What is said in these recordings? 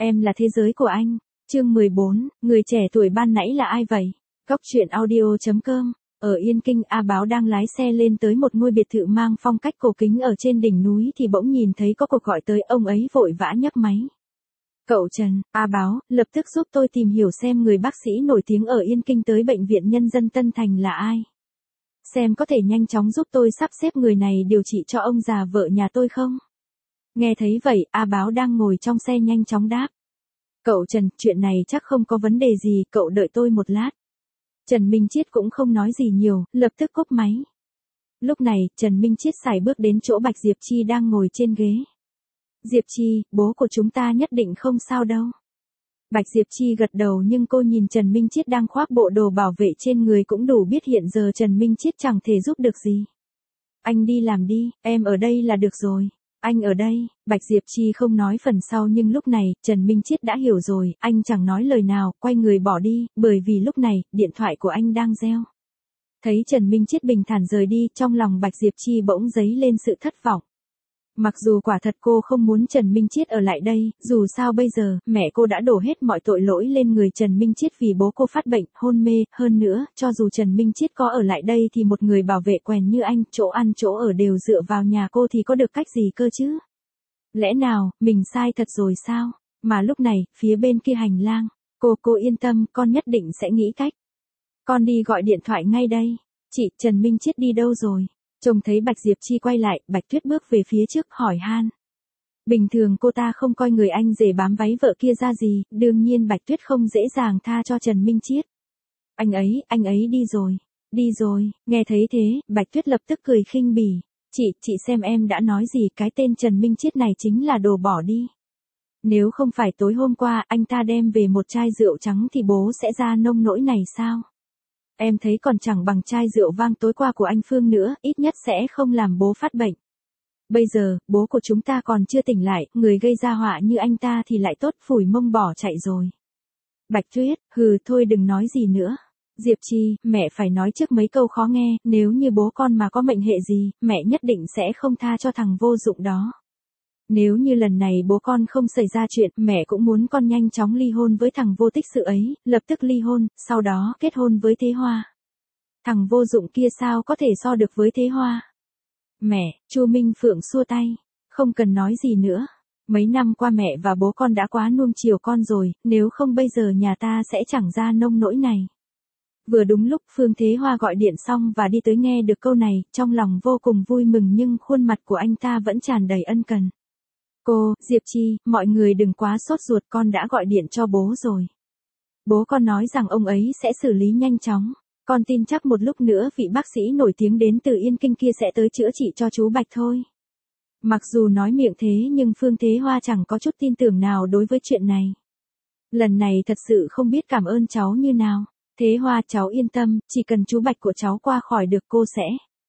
Em là thế giới của anh. Chương 14, người trẻ tuổi ban nãy là ai vậy? Góc truyện audio.com. Ở Yên Kinh, A Báo đang lái xe lên tới một ngôi biệt thự mang phong cách cổ kính ở trên đỉnh núi thì bỗng nhìn thấy có cuộc gọi tới, ông ấy vội vã nhấc máy. Cậu Trần, A Báo, lập tức giúp tôi tìm hiểu xem người bác sĩ nổi tiếng ở Yên Kinh tới Bệnh viện Nhân dân Tân Thành là ai. Xem có thể nhanh chóng giúp tôi sắp xếp người này điều trị cho ông già vợ nhà tôi không? Nghe thấy vậy, A Báo đang ngồi trong xe nhanh chóng đáp. Cậu Trần, chuyện này chắc không có vấn đề gì, cậu đợi tôi một lát. Trần Minh Chiết cũng không nói gì nhiều, lập tức cúp máy. Lúc này, Trần Minh Chiết sải bước đến chỗ Bạch Diệp Chi đang ngồi trên ghế. Diệp Chi, bố của chúng ta nhất định không sao đâu. Bạch Diệp Chi gật đầu, nhưng cô nhìn Trần Minh Chiết đang khoác bộ đồ bảo vệ trên người cũng đủ biết hiện giờ Trần Minh Chiết chẳng thể giúp được gì. Anh đi làm đi, em ở đây là được rồi. Anh ở đây. Bạch Diệp Chi không nói phần sau, nhưng lúc này, Trần Minh Chiết đã hiểu rồi, anh chẳng nói lời nào, quay người bỏ đi, bởi vì lúc này, điện thoại của anh đang reo. Thấy Trần Minh Chiết bình thản rời đi, trong lòng Bạch Diệp Chi bỗng dấy lên sự thất vọng. Mặc dù quả thật cô không muốn Trần Minh Chiết ở lại đây, dù sao bây giờ, mẹ cô đã đổ hết mọi tội lỗi lên người Trần Minh Chiết vì bố cô phát bệnh, hôn mê, hơn nữa, cho dù Trần Minh Chiết có ở lại đây thì một người bảo vệ quèn như anh, chỗ ăn chỗ ở đều dựa vào nhà cô thì có được cách gì cơ chứ? Lẽ nào, mình sai thật rồi sao? Mà lúc này, phía bên kia hành lang, cô yên tâm, con nhất định sẽ nghĩ cách. Con đi gọi điện thoại ngay đây. Chị, Trần Minh Chiết đi đâu rồi? Trông thấy Bạch Diệp Chi quay lại, Bạch Tuyết bước về phía trước hỏi han. Bình thường cô ta không coi người anh rể bám váy vợ kia ra gì, đương nhiên Bạch Tuyết không dễ dàng tha cho Trần Minh Chiết. Anh ấy đi rồi, nghe thấy thế, Bạch Tuyết lập tức cười khinh bỉ. Chị xem em đã nói gì, cái tên Trần Minh Chiết này chính là đồ bỏ đi. Nếu không phải tối hôm qua anh ta đem về một chai rượu trắng thì bố sẽ ra nông nỗi này sao? Em thấy còn chẳng bằng chai rượu vang tối qua của anh Phương nữa, ít nhất sẽ không làm bố phát bệnh. Bây giờ, bố của chúng ta còn chưa tỉnh lại, người gây ra họa như anh ta thì lại tốt phủi mông bỏ chạy rồi. Bạch Tuyết, thôi đừng nói gì nữa. Diệp Chi, mẹ phải nói trước mấy câu khó nghe, nếu như bố con mà có mệnh hệ gì, mẹ nhất định sẽ không tha cho thằng vô dụng đó. Nếu như lần này bố con không xảy ra chuyện, mẹ cũng muốn con nhanh chóng ly hôn với thằng vô tích sự ấy, lập tức ly hôn, sau đó kết hôn với Thế Hoa. Thằng vô dụng kia sao có thể so được với Thế Hoa? Mẹ, Chu Minh Phượng xua tay, không cần nói gì nữa. Mấy năm qua mẹ và bố con đã quá nuông chiều con rồi, nếu không bây giờ nhà ta sẽ chẳng ra nông nỗi này. Vừa đúng lúc Phương Thế Hoa gọi điện xong và đi tới nghe được câu này, trong lòng vô cùng vui mừng nhưng khuôn mặt của anh ta vẫn tràn đầy ân cần. Cô, Diệp Chi, mọi người đừng quá sốt ruột, con đã gọi điện cho bố rồi. Bố con nói rằng ông ấy sẽ xử lý nhanh chóng. Con tin chắc một lúc nữa vị bác sĩ nổi tiếng đến từ Yên Kinh kia sẽ tới chữa trị cho chú Bạch thôi. Mặc dù nói miệng thế nhưng Phương Thế Hoa chẳng có chút tin tưởng nào đối với chuyện này. Lần này thật sự không biết cảm ơn cháu như nào. Thế Hoa, cháu yên tâm, chỉ cần chú Bạch của cháu qua khỏi được cô sẽ.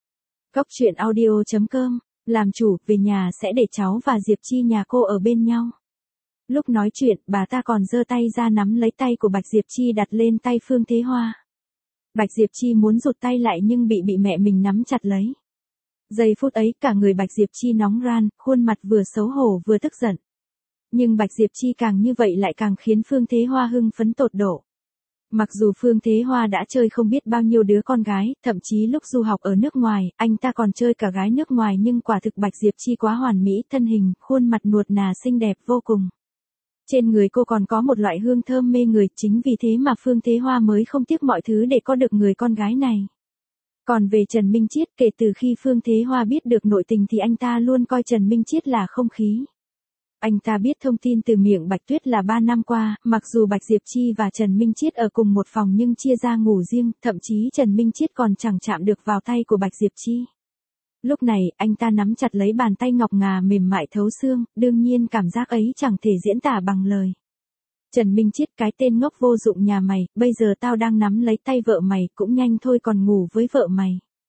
Góc truyện audio.com. Làm chủ, về nhà sẽ để cháu và Diệp Chi nhà cô ở bên nhau. Lúc nói chuyện, bà ta còn giơ tay ra nắm lấy tay của Bạch Diệp Chi đặt lên tay Phương Thế Hoa. Bạch Diệp Chi muốn rụt tay lại nhưng bị mẹ mình nắm chặt lấy. Giây phút ấy cả người Bạch Diệp Chi nóng ran, khuôn mặt vừa xấu hổ vừa tức giận. Nhưng Bạch Diệp Chi càng như vậy lại càng khiến Phương Thế Hoa hưng phấn tột độ. Mặc dù Phương Thế Hoa đã chơi không biết bao nhiêu đứa con gái, thậm chí lúc du học ở nước ngoài, anh ta còn chơi cả gái nước ngoài nhưng quả thực Bạch Diệp Chi quá hoàn mỹ, thân hình, khuôn mặt nuột nà xinh đẹp vô cùng. Trên người cô còn có một loại hương thơm mê người, chính vì thế mà Phương Thế Hoa mới không tiếc mọi thứ để có được người con gái này. Còn về Trần Minh Chiết, kể từ khi Phương Thế Hoa biết được nội tình thì anh ta luôn coi Trần Minh Chiết là không khí. Anh ta biết thông tin từ miệng Bạch Tuyết là 3 năm qua, mặc dù Bạch Diệp Chi và Trần Minh Chiết ở cùng một phòng nhưng chia ra ngủ riêng, thậm chí Trần Minh Chiết còn chẳng chạm được vào tay của Bạch Diệp Chi. Lúc này, anh ta nắm chặt lấy bàn tay ngọc ngà mềm mại thấu xương, đương nhiên cảm giác ấy chẳng thể diễn tả bằng lời. Trần Minh Chiết, cái tên ngốc vô dụng nhà mày, bây giờ tao đang nắm lấy tay vợ mày, cũng nhanh thôi còn ngủ với vợ mày.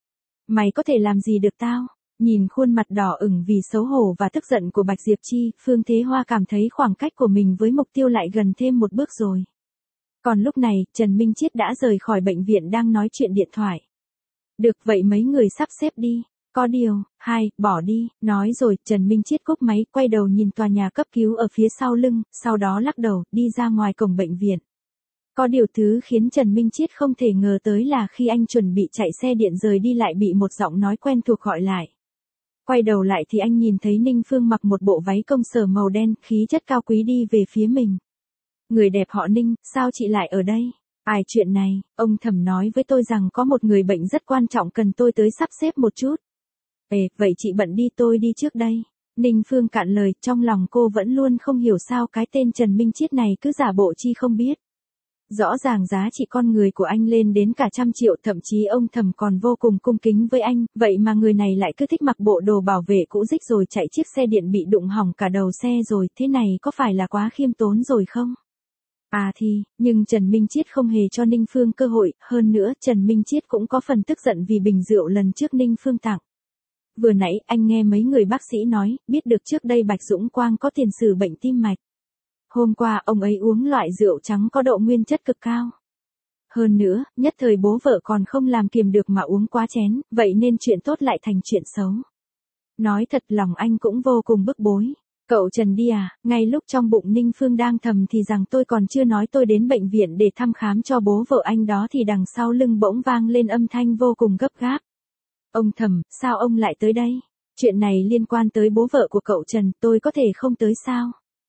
Mày có thể làm gì được tao? Nhìn khuôn mặt đỏ ửng vì xấu hổ và tức giận của Bạch Diệp Chi, Phương Thế Hoa cảm thấy khoảng cách của mình với mục tiêu lại gần thêm một bước rồi. Còn lúc này, Trần Minh Chiết đã rời khỏi bệnh viện đang nói chuyện điện thoại. Được vậy mấy người sắp xếp đi. Có điều, bỏ đi, nói rồi, Trần Minh Chiết cúp máy, quay đầu nhìn tòa nhà cấp cứu ở phía sau lưng, sau đó lắc đầu, đi ra ngoài cổng bệnh viện. Có điều thứ khiến Trần Minh Chiết không thể ngờ tới là khi anh chuẩn bị chạy xe điện rời đi lại bị một giọng nói quen thuộc gọi lại. Quay đầu lại thì anh nhìn thấy Ninh Phương mặc một bộ váy công sở màu đen, khí chất cao quý đi về phía mình. Người đẹp họ Ninh, sao chị lại ở đây? Chuyện này, ông Thẩm nói với tôi rằng có một người bệnh rất quan trọng cần tôi tới sắp xếp một chút. Vậy chị bận đi, tôi đi trước đây. Ninh Phương cạn lời, trong lòng cô vẫn luôn không hiểu sao cái tên Trần Minh Chiết này cứ giả bộ chi không biết. Rõ ràng giá trị con người của anh lên đến cả 100 triệu, thậm chí ông Thẩm còn vô cùng cung kính với anh, vậy mà người này lại cứ thích mặc bộ đồ bảo vệ cũ rích rồi chạy chiếc xe điện bị đụng hỏng cả đầu xe rồi, thế này có phải là quá khiêm tốn rồi không? Nhưng Trần Minh Chiết không hề cho Ninh Phương cơ hội, hơn nữa Trần Minh Chiết cũng có phần tức giận vì bình rượu lần trước Ninh Phương tặng. Vừa nãy anh nghe mấy người bác sĩ nói, biết được trước đây Bạch Dũng Quang có tiền sử bệnh tim mạch. Hôm qua ông ấy uống loại rượu trắng có độ nguyên chất cực cao. Hơn nữa, nhất thời bố vợ còn không làm kiềm được mà uống quá chén, vậy nên chuyện tốt lại thành chuyện xấu. Nói thật lòng anh cũng vô cùng bức bối. Cậu Trần đi à, ngay lúc trong bụng Ninh Phương đang thầm thì rằng tôi còn chưa nói tôi đến bệnh viện để thăm khám cho bố vợ anh đó thì đằng sau lưng bỗng vang lên âm thanh vô cùng gấp gáp. Ông Thẩm, sao ông lại tới đây? Chuyện này liên quan tới bố vợ của cậu Trần, tôi có thể không tới sao?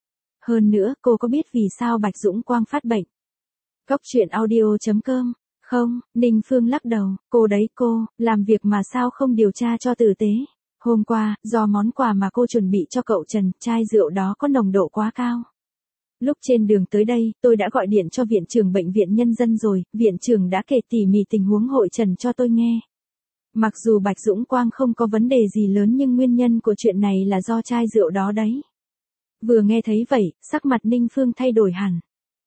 Hơn nữa, cô có biết vì sao Bạch Dũng Quang phát bệnh? Góc truyện audio.com. Không, Ninh Phương lắc đầu, cô đấy cô, làm việc mà sao không điều tra cho tử tế. Hôm qua, do món quà mà cô chuẩn bị cho cậu Trần, chai rượu đó có nồng độ quá cao. Lúc trên đường tới đây, tôi đã gọi điện cho viện trưởng bệnh viện nhân dân rồi, viện trưởng đã kể tỉ mỉ tình huống hội Trần cho tôi nghe. Mặc dù Bạch Dũng Quang không có vấn đề gì lớn nhưng nguyên nhân của chuyện này là do chai rượu đó đấy. Vừa nghe thấy vậy, sắc mặt Ninh Phương thay đổi hẳn.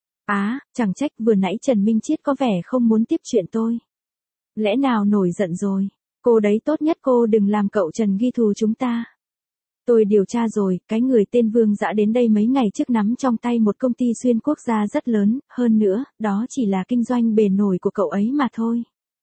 Chẳng trách vừa nãy Trần Minh Chiết có vẻ không muốn tiếp chuyện tôi. Lẽ nào nổi giận rồi? Cô đấy tốt nhất cô đừng làm cậu Trần ghi thù chúng ta. Tôi điều tra rồi, cái người tên Vương Dã đến đây mấy ngày trước nắm trong tay một công ty xuyên quốc gia rất lớn, hơn nữa, đó chỉ là kinh doanh bề nổi của cậu ấy mà thôi.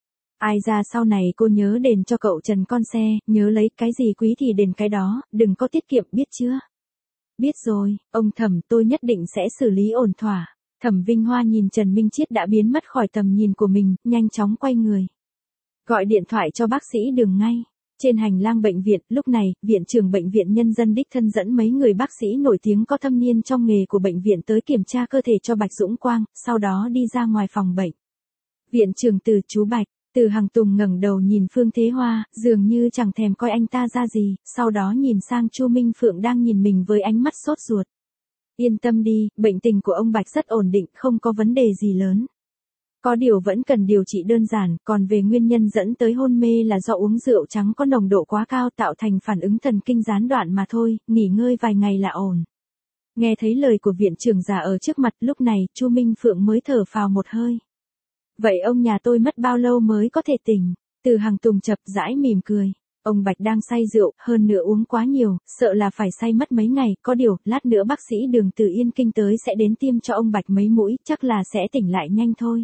Ai ra sau này cô nhớ đền cho cậu Trần con xe, nhớ lấy cái gì quý thì đền cái đó, đừng có tiết kiệm biết chưa? Biết rồi, ông Thẩm, tôi nhất định sẽ xử lý ổn thỏa. Thẩm Vinh Hoa nhìn Trần Minh Chiết đã biến mất khỏi tầm nhìn của mình, nhanh chóng quay người. Gọi điện thoại cho bác sĩ Đường ngay. Trên hành lang bệnh viện, lúc này, viện trưởng bệnh viện nhân dân đích thân dẫn mấy người bác sĩ nổi tiếng có thâm niên trong nghề của bệnh viện tới kiểm tra cơ thể cho Bạch Dũng Quang, sau đó đi ra ngoài phòng bệnh. Viện trưởng Từ, chú Bạch. Từ Hằng Tùng ngẩng đầu nhìn Phương Thế Hoa, dường như chẳng thèm coi anh ta ra gì, sau đó nhìn sang Chu Minh Phượng đang nhìn mình với ánh mắt sốt ruột. Yên tâm đi, bệnh tình của ông Bạch rất ổn định, không có vấn đề gì lớn. Có điều vẫn cần điều trị đơn giản, còn về nguyên nhân dẫn tới hôn mê là do uống rượu trắng có nồng độ quá cao tạo thành phản ứng thần kinh gián đoạn mà thôi, nghỉ ngơi vài ngày là ổn. Nghe thấy lời của viện trưởng già ở trước mặt, lúc này, Chu Minh Phượng mới thở phào một hơi. Vậy ông nhà tôi mất bao lâu mới có thể tỉnh? Từ Hằng Tùng chập rãi mỉm cười. Ông Bạch đang say rượu, hơn nữa uống quá nhiều, sợ là phải say mất mấy ngày, có điều, lát nữa bác sĩ Đường từ Yên Kinh tới sẽ đến tiêm cho ông Bạch mấy mũi, chắc là sẽ tỉnh lại nhanh thôi.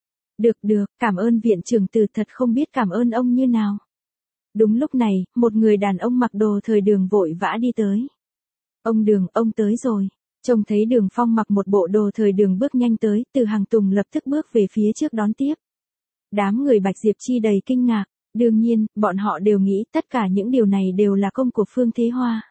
Được, cảm ơn viện trưởng Từ, thật không biết cảm ơn ông như nào. Đúng lúc này, một người đàn ông mặc đồ thời Đường vội vã đi tới. Ông Đường, ông tới rồi. Trông thấy Đường Phong mặc một bộ đồ thời Đường bước nhanh tới, Từ Hằng Tùng lập tức bước về phía trước đón tiếp. Đám người Bạch Diệp Chi đầy kinh ngạc, đương nhiên, bọn họ đều nghĩ tất cả những điều này đều là công của Phương Thế Hoa.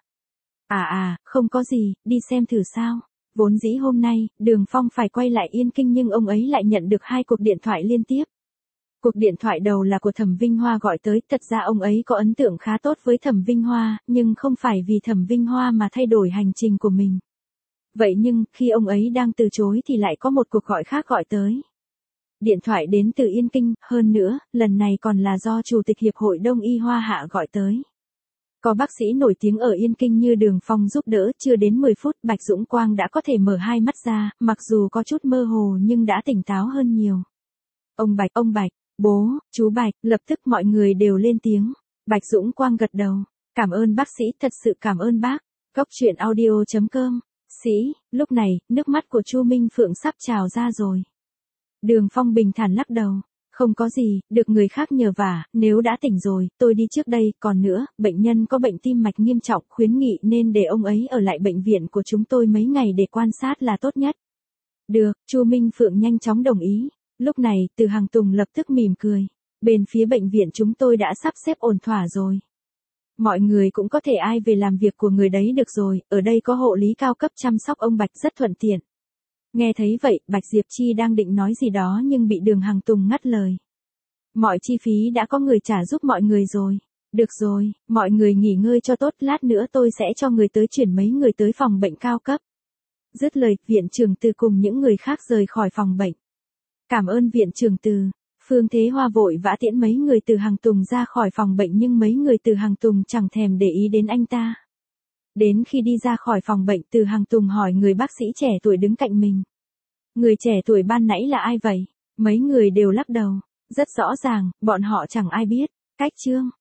Không có gì, đi xem thử sao. Vốn dĩ hôm nay, Đường Phong phải quay lại Yên Kinh nhưng ông ấy lại nhận được 2 cuộc điện thoại liên tiếp. Cuộc điện thoại đầu là của Thẩm Vinh Hoa gọi tới, thật ra ông ấy có ấn tượng khá tốt với Thẩm Vinh Hoa, nhưng không phải vì Thẩm Vinh Hoa mà thay đổi hành trình của mình. Vậy nhưng, khi ông ấy đang từ chối thì lại có một cuộc gọi khác gọi tới. Điện thoại đến từ Yên Kinh, hơn nữa, lần này còn là do Chủ tịch Hiệp hội Đông Y Hoa Hạ gọi tới. Có bác sĩ nổi tiếng ở Yên Kinh như Đường Phong giúp đỡ, chưa đến 10 phút Bạch Dũng Quang đã có thể mở hai mắt ra, mặc dù có chút mơ hồ nhưng đã tỉnh táo hơn nhiều. Ông Bạch, bố, chú Bạch, lập tức mọi người đều lên tiếng. Bạch Dũng Quang gật đầu. Cảm ơn bác sĩ, thật sự cảm ơn bác. Góc truyện audio.com. Lúc này, nước mắt của Chu Minh Phượng sắp trào ra rồi. Đường Phong bình thản lắc đầu. Không có gì, được người khác nhờ vả, nếu đã tỉnh rồi, tôi đi trước đây, còn nữa, bệnh nhân có bệnh tim mạch nghiêm trọng, khuyến nghị nên để ông ấy ở lại bệnh viện của chúng tôi mấy ngày để quan sát là tốt nhất. Được, Chu Minh Phượng nhanh chóng đồng ý. Lúc này, Từ Hàng Tùng lập tức mỉm cười. Bên phía bệnh viện chúng tôi đã sắp xếp ổn thỏa rồi. Mọi người cũng có thể ai về làm việc của người đấy được rồi, ở đây có hộ lý cao cấp chăm sóc ông Bạch rất thuận tiện. Nghe thấy vậy, Bạch Diệp Chi đang định nói gì đó nhưng bị Đường Hàng Tùng ngắt lời. Mọi chi phí đã có người trả giúp mọi người rồi. Được rồi, mọi người nghỉ ngơi cho tốt, lát nữa tôi sẽ cho người tới chuyển mấy người tới phòng bệnh cao cấp. Dứt lời, viện trưởng Từ cùng những người khác rời khỏi phòng bệnh. Cảm ơn viện trưởng Từ. Phương Thế Hoa vội vã tiễn mấy người Từ Hàng Tùng ra khỏi phòng bệnh nhưng mấy người Từ Hàng Tùng chẳng thèm để ý đến anh ta. Đến khi đi ra khỏi phòng bệnh, Từ Hàng Tùng hỏi người bác sĩ trẻ tuổi đứng cạnh mình. Người trẻ tuổi ban nãy là ai vậy? Mấy người đều lắc đầu. Rất rõ ràng, bọn họ chẳng ai biết. Cách chương